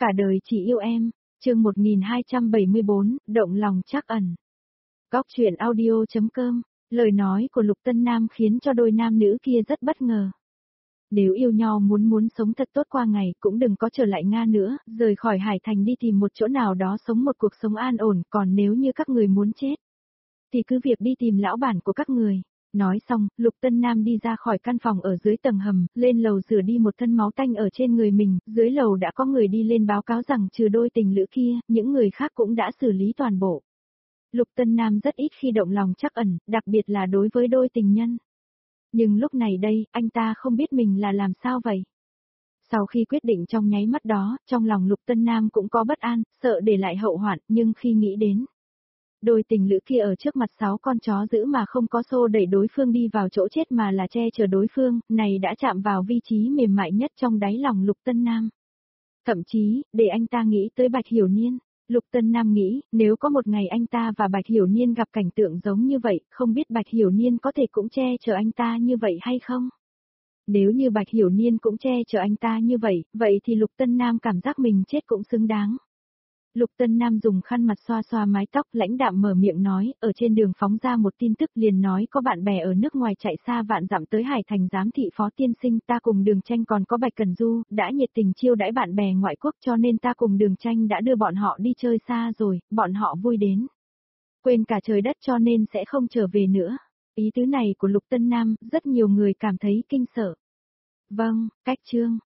Cả đời chỉ yêu em, chương 1274, động lòng trắc ẩn. Góc truyện audio.com, lời nói của Lục Tân Nam khiến cho đôi nam nữ kia rất bất ngờ. Nếu yêu nhau muốn sống thật tốt qua ngày cũng đừng có trở lại Nga nữa, rời khỏi Hải Thành đi tìm một chỗ nào đó sống một cuộc sống an ổn, còn nếu như các người muốn chết, thì cứ việc đi tìm lão bản của các người. Nói xong, Lục Tân Nam đi ra khỏi căn phòng ở dưới tầng hầm, lên lầu rửa đi một thân máu tanh ở trên người mình, dưới lầu đã có người đi lên báo cáo rằng trừ đôi tình lữ kia, những người khác cũng đã xử lý toàn bộ. Lục Tân Nam rất ít khi động lòng trắc ẩn, đặc biệt là đối với đôi tình nhân. Nhưng lúc này đây, anh ta không biết mình là làm sao vậy. Sau khi quyết định trong nháy mắt đó, trong lòng Lục Tân Nam cũng có bất an, sợ để lại hậu hoạn, nhưng khi nghĩ đến đôi tình lữ kia ở trước mặt 6 con chó dữ mà không có xô đẩy đối phương đi vào chỗ chết mà là che chở đối phương, này đã chạm vào vị trí mềm mại nhất trong đáy lòng Lục Tân Nam. Thậm chí, để anh ta nghĩ tới Bạch Hiểu Niên, Lục Tân Nam nghĩ, nếu có một ngày anh ta và Bạch Hiểu Niên gặp cảnh tượng giống như vậy, không biết Bạch Hiểu Niên có thể cũng che chở anh ta như vậy hay không? Nếu như Bạch Hiểu Niên cũng che chở anh ta như vậy, vậy thì Lục Tân Nam cảm giác mình chết cũng xứng đáng. Lục Tân Nam dùng khăn mặt xoa xoa mái tóc, lãnh đạm mở miệng nói, ở trên đường phóng ra một tin tức liền nói có bạn bè ở nước ngoài chạy xa vạn dặm tới Hải Thành giám thị Phó tiên sinh, ta cùng Đường Tranh còn có Bạch Cần Du, đã nhiệt tình chiêu đãi bạn bè ngoại quốc cho nên ta cùng Đường Tranh đã đưa bọn họ đi chơi xa rồi, bọn họ vui đến quên cả trời đất cho nên sẽ không trở về nữa. Ý tứ này của Lục Tân Nam, rất nhiều người cảm thấy kinh sợ. Vâng, cách chương.